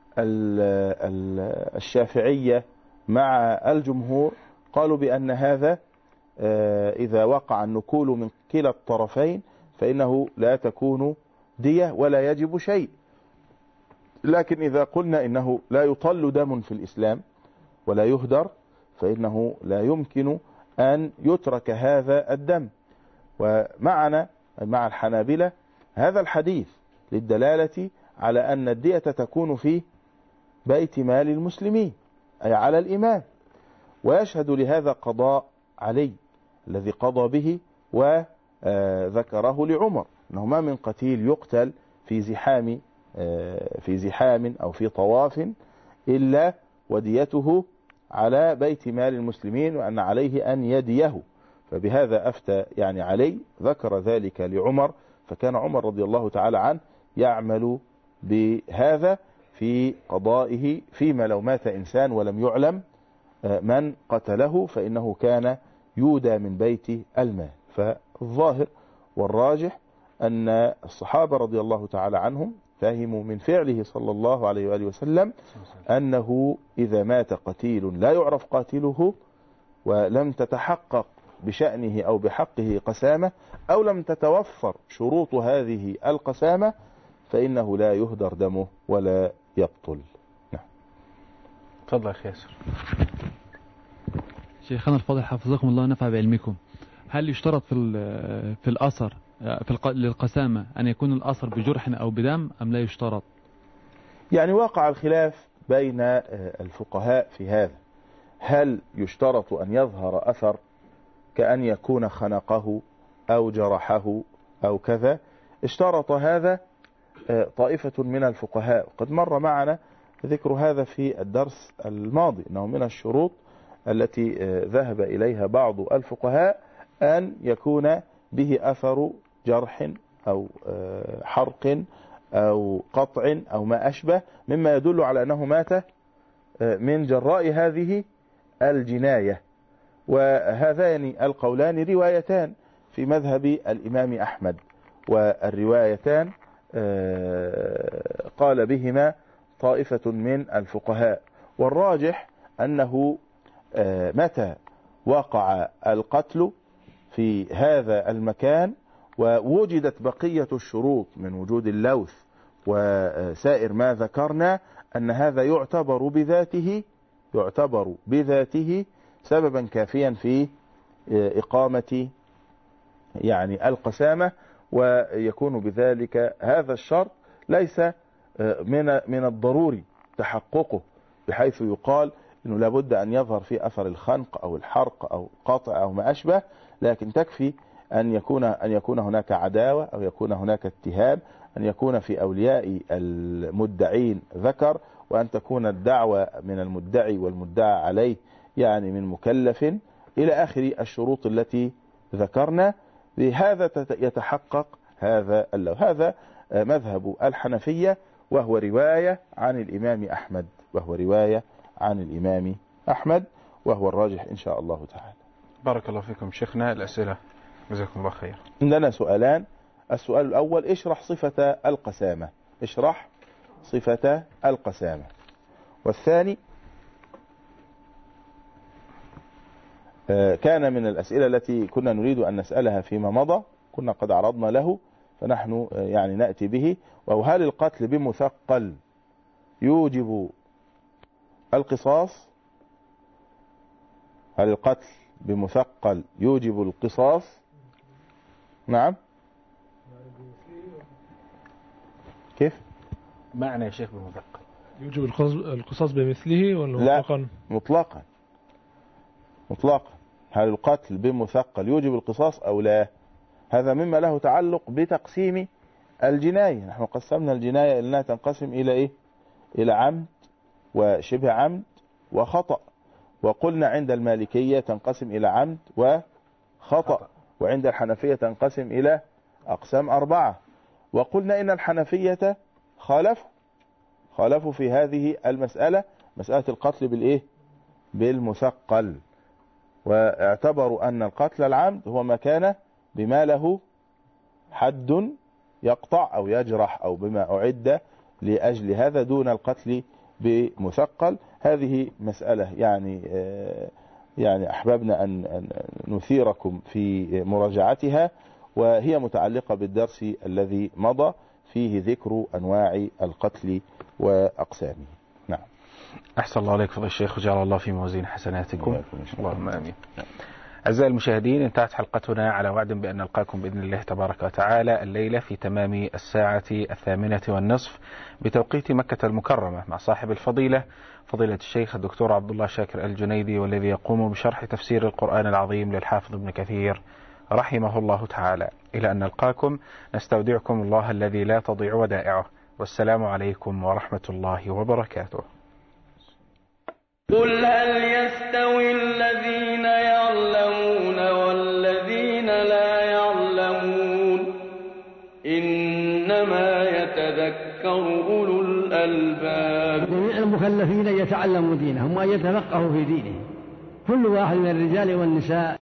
الشافعية مع الجمهور قالوا بأن هذا إذا وقع النكول من كلا الطرفين فإنه لا تكون دية ولا يجب شيء. لكن إذا قلنا إنه لا يطل دم في الإسلام ولا يهدر، فإنه لا يمكن أن يترك هذا الدم. ومعنا مع الحنابلة هذا الحديث للدلالة على أن الدية تكون في بيت مال المسلمين، أي على الإمام. ويشهد لهذا قضاء علي الذي قضى به وذكره لعمر، أنه ما من قتيل يقتل في زحام في زحام أو في طواف إلا وديته على بيت مال المسلمين، وأن عليه أن يديه. فبهذا أفتى يعني علي، ذكر ذلك لعمر، فكان عمر رضي الله تعالى عنه يعمل بهذا في قضائه فيما لو مات إنسان ولم يعلم من قتله، فإنه كان يودى من بيت المال. فالظاهر والراجح أن الصحابة رضي الله تعالى عنهم فهموا من فعله صلى الله عليه وآله وسلم أنه إذا مات قتيل لا يعرف قاتله ولم تتحقق بشأنه أو بحقه قسامة، أو لم تتوفر شروط هذه القسامة، فإنه لا يهدر دمه ولا يقتل. نعم. تفضل يا أخي ياسر. شيخنا الفاضل حفظكم الله نفع بعلمكم، هل يشترط في في الأثر في للقسامة أن يكون الأثر بجرح أو بدم أم لا يشترط؟ يعني وقع الخلاف بين الفقهاء في هذا، هل يشترط أن يظهر أثر كأن يكون خنقه أو جرحه أو كذا؟ اشترط هذا طائفة من الفقهاء، قد مر معنا ذكر هذا في الدرس الماضي، أنه من الشروط التي ذهب إليها بعض الفقهاء أن يكون به أثر جرح أو حرق أو قطع أو ما أشبه، مما يدل على أنه مات من جراء هذه الجناية. وهذان القولان روايتان في مذهب الإمام أحمد، والروايتان قال بهما طائفة من الفقهاء. والراجح أنه متى وقع القتل في هذا المكان ووجدت بقية الشروط من وجود اللوث وسائر ما ذكرنا، أن هذا يعتبر بذاته يعتبر بذاته سببا كافيا في إقامة يعني القسامة، ويكون بذلك هذا الشرط ليس من من الضروري تحققه، بحيث يقال إنه لابد أن يظهر في أثر الخنق أو الحرق أو قطع أو ما أشبه، لكن تكفي أن يكون أن يكون هناك عداوة أو يكون هناك اتهام، أن يكون في أولياء المدعين ذكر، وأن تكون الدعوة من المدعي والمدعى عليه يعني من مكلف، إلى آخر الشروط التي ذكرنا. بهذا يتحقق هذا اللو. هذا مذهب الحنفية، وهو رواية عن الإمام أحمد وهو رواية عن الإمام أحمد وهو الراجح إن شاء الله تعالى. بارك الله فيكم شيخنا. الأسئلة جزاكم الله خير. عندنا سؤالان. السؤال الأول: اشرح صفة القسامة. اشرح صفة القسامة. والثاني: كان من الأسئلة التي كنا نريد أن نسألها فيما مضى، كنا قد عرضنا له فنحن يعني نأتي به، وهو: هل القتل بمثقل يوجب القصاص؟ هل القتل بمثقل يوجب القصاص؟ نعم. كيف معنى يا شيخ بمثقل؟ يوجب القصاص بمثله ولا مطلقا؟ لا، مطلقا مطلقا. هل القتل بمثقل يوجب القصاص أو لا؟ هذا مما له تعلق بتقسيم الجناية. نحن قسمنا الجناية إنها تنقسم إلى إيه؟ إلى عمد وشبه عمد وخطأ، وقلنا عند المالكية تنقسم إلى عمد وخطأ، وعند الحنفية تنقسم إلى أقسام أربعة. وقلنا إن الحنفية خالفوا خالفوا في هذه المسألة، مسألة القتل بالإيه؟ بالمثقل، واعتبروا أن القتل العمد هو ما كان بما له حد يقطع أو يجرح أو بما أعد لأجل هذا، دون القتل بمثقل. هذه مسألة يعني يعني أحببنا أن نثيركم في مراجعتها، وهي متعلقة بالدرس الذي مضى فيه ذكر أنواع القتل وأقسامه. نعم. أحسن الله عليك فضل الشيخ وجعل الله في موازين حسناتكم اللهم آمين. أعزائي المشاهدين، انتهت حلقتنا على وعد بأن نلقاكم بإذن الله تبارك وتعالى الليلة في تمام الساعة الثامنة والنصف بتوقيت مكة المكرمة مع صاحب الفضيلة فضيلة الشيخ الدكتور عبد الله شاكر الجنيدي، والذي يقوم بشرح تفسير القرآن العظيم للحافظ ابن كثير رحمه الله تعالى. إلى أن نلقاكم نستودعكم الله الذي لا تضيع ودائعه، والسلام عليكم ورحمة الله وبركاته. قل هل يستوي الذين يعلمون والذين لا يعلمون إنما يتذكر أولو الألباب. جميع المكلفين يتعلموا دينهم وأن يتفقهوا في دينهم، كل واحد من الرجال والنساء